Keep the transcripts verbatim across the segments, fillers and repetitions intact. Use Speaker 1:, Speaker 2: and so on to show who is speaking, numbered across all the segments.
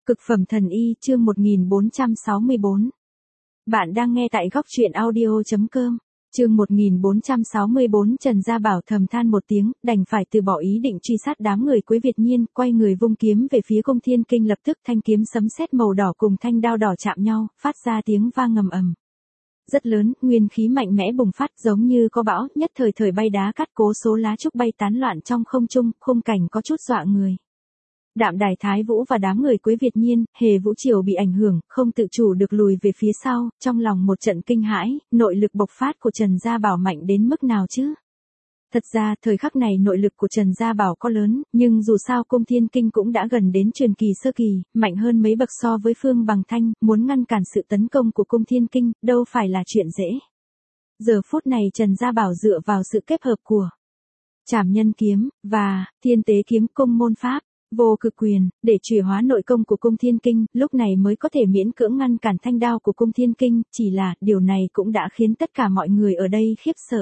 Speaker 1: Cực phẩm thần y chương một nghìn bốn trăm sáu mươi bốn. Bạn đang nghe tại góc truyện audio chấm com. Chương một nghìn bốn trăm sáu mươi bốn. Trần Gia Bảo thầm than một tiếng, đành phải từ bỏ ý định truy sát đám người Quế Việt Nhiên, quay người vung kiếm về phía Cung Thiên Kinh. Lập tức thanh kiếm sấm sét màu đỏ cùng thanh đao đỏ chạm nhau, phát ra tiếng vang ngầm ầm. Rất lớn, nguyên khí mạnh mẽ bùng phát giống như có bão, nhất thời thời bay đá cắt cố số lá trúc bay tán loạn trong không trung, khung cảnh có chút dọa người. Đạm Đài Thái Vũ và đám người Quế Việt Nhiên, Hề Vũ Triều bị ảnh hưởng, không tự chủ được lùi về phía sau, trong lòng một trận kinh hãi, nội lực bộc phát của Trần Gia Bảo mạnh đến mức nào chứ? Thật ra, thời khắc này nội lực của Trần Gia Bảo có lớn, nhưng dù sao Cung Thiên Kinh cũng đã gần đến truyền kỳ sơ kỳ, mạnh hơn mấy bậc so với Phương Bằng Thanh, muốn ngăn cản sự tấn công của Cung Thiên Kinh, đâu phải là chuyện dễ. Giờ phút này Trần Gia Bảo dựa vào sự kết hợp của Trảm Nhân Kiếm và Thiên Tế Kiếm Công môn pháp Vô Cực Quyền, để chuyển hóa nội công của Cung Thiên Kinh, lúc này mới có thể miễn cưỡng ngăn cản thanh đao của Cung Thiên Kinh, chỉ là, điều này cũng đã khiến tất cả mọi người ở đây khiếp sợ.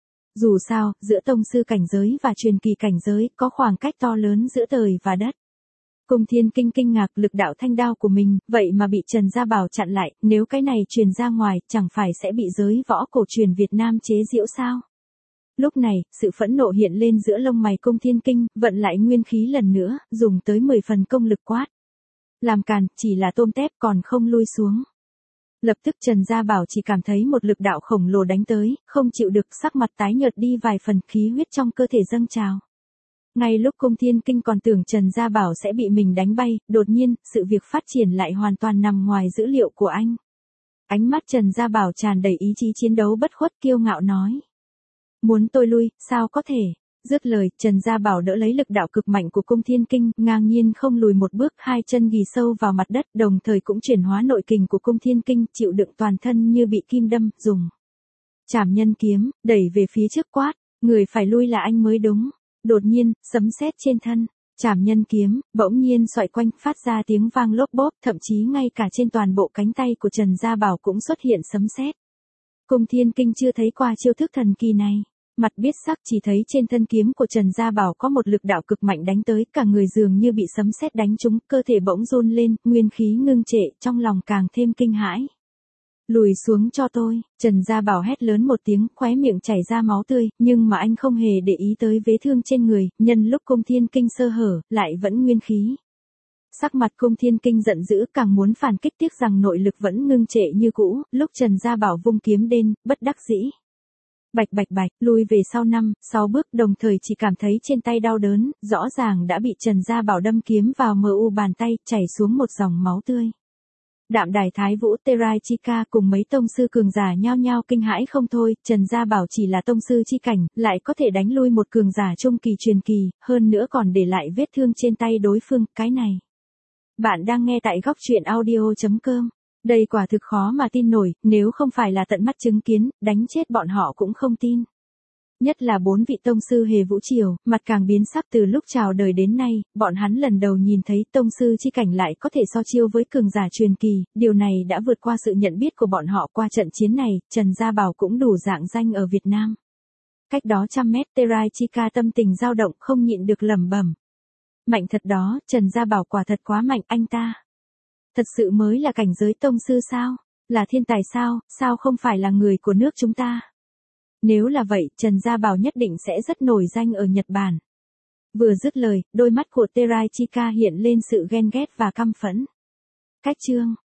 Speaker 1: Dù sao, giữa tông sư cảnh giới và truyền kỳ cảnh giới, có khoảng cách to lớn giữa trời và đất. Cung Thiên Kinh kinh ngạc lực đạo thanh đao của mình, vậy mà bị Trần Gia Bảo chặn lại, nếu cái này truyền ra ngoài, chẳng phải sẽ bị giới võ cổ truyền Việt Nam chế giễu sao? Lúc này, sự phẫn nộ hiện lên giữa lông mày Cung Thiên Kinh, vận lại nguyên khí lần nữa, dùng tới mười phần công lực quát. Làm càn, chỉ là tôm tép còn không lui xuống. Lập tức Trần Gia Bảo chỉ cảm thấy một lực đạo khổng lồ đánh tới, không chịu được, sắc mặt tái nhợt đi vài phần, khí huyết trong cơ thể dâng trào. Ngay lúc Cung Thiên Kinh còn tưởng Trần Gia Bảo sẽ bị mình đánh bay, đột nhiên, sự việc phát triển lại hoàn toàn nằm ngoài dữ liệu của anh. Ánh mắt Trần Gia Bảo tràn đầy ý chí chiến đấu bất khuất, kiêu ngạo nói. Muốn tôi lui, sao có thể? Dứt lời, Trần Gia Bảo đỡ lấy lực đạo cực mạnh của Cung Thiên Kinh, ngang nhiên không lùi một bước, hai chân ghì sâu vào mặt đất, đồng thời cũng chuyển hóa nội kình của Cung Thiên Kinh, chịu đựng toàn thân như bị kim đâm, dùng Trảm Nhân Kiếm, đẩy về phía trước quát, người phải lui là anh mới đúng. Đột nhiên, sấm sét trên thân Trảm Nhân Kiếm, bỗng nhiên xoay quanh, phát ra tiếng vang lốp bốp, thậm chí ngay cả trên toàn bộ cánh tay của Trần Gia Bảo cũng xuất hiện sấm sét. Cung Thiên Kinh chưa thấy qua chiêu thức thần kỳ này. Mặt biết sắc, chỉ thấy trên thân kiếm của Trần Gia Bảo có một lực đạo cực mạnh đánh tới, cả người dường như bị sấm sét đánh trúng, cơ thể bỗng run lên, nguyên khí ngưng trệ, trong lòng càng thêm kinh hãi. Lùi xuống cho tôi, Trần Gia Bảo hét lớn một tiếng, khóe miệng chảy ra máu tươi, nhưng mà anh không hề để ý tới vết thương trên người, nhân lúc Cung Thiên Kinh sơ hở, lại vẫn nguyên khí. Sắc mặt Cung Thiên Kinh giận dữ, càng muốn phản kích, tiếc rằng nội lực vẫn ngưng trệ như cũ, lúc Trần Gia Bảo vung kiếm đến, bất đắc dĩ. Bạch bạch bạch, lùi về sau năm, sáu bước, đồng thời chỉ cảm thấy trên tay đau đớn, rõ ràng đã bị Trần Gia Bảo đâm kiếm vào mờ u bàn tay, chảy xuống một dòng máu tươi. Đạm Đài Thái Vũ, Terai Chika cùng mấy tông sư cường giả nhao nhao kinh hãi không thôi, Trần Gia Bảo chỉ là tông sư chi cảnh, lại có thể đánh lui một cường giả trung kỳ truyền kỳ, hơn nữa còn để lại vết thương trên tay đối phương, cái này. Bạn đang nghe tại góc truyện audio chấm com. Đây quả thực khó mà tin nổi, nếu không phải là tận mắt chứng kiến, đánh chết bọn họ cũng không tin. Nhất là bốn vị tông sư Hề Vũ Triều, mặt càng biến sắc từ lúc chào đời đến nay, bọn hắn lần đầu nhìn thấy tông sư chi cảnh lại có thể so chiêu với cường giả truyền kỳ, điều này đã vượt qua sự nhận biết của bọn họ. Qua trận chiến này, Trần Gia Bảo cũng đủ dạng danh ở Việt Nam. Cách đó trăm mét, Terai Chika tâm tình dao động, không nhịn được lẩm bẩm. Mạnh thật đó, Trần Gia Bảo quả thật quá mạnh, anh ta. Thật sự mới là cảnh giới tông sư sao? Là thiên tài sao? Sao không phải là người của nước chúng ta? Nếu là vậy, Trần Gia Bảo nhất định sẽ rất nổi danh ở Nhật Bản. Vừa dứt lời, đôi mắt của Terai Chika hiện lên sự ghen ghét và căm phẫn. Cách chương,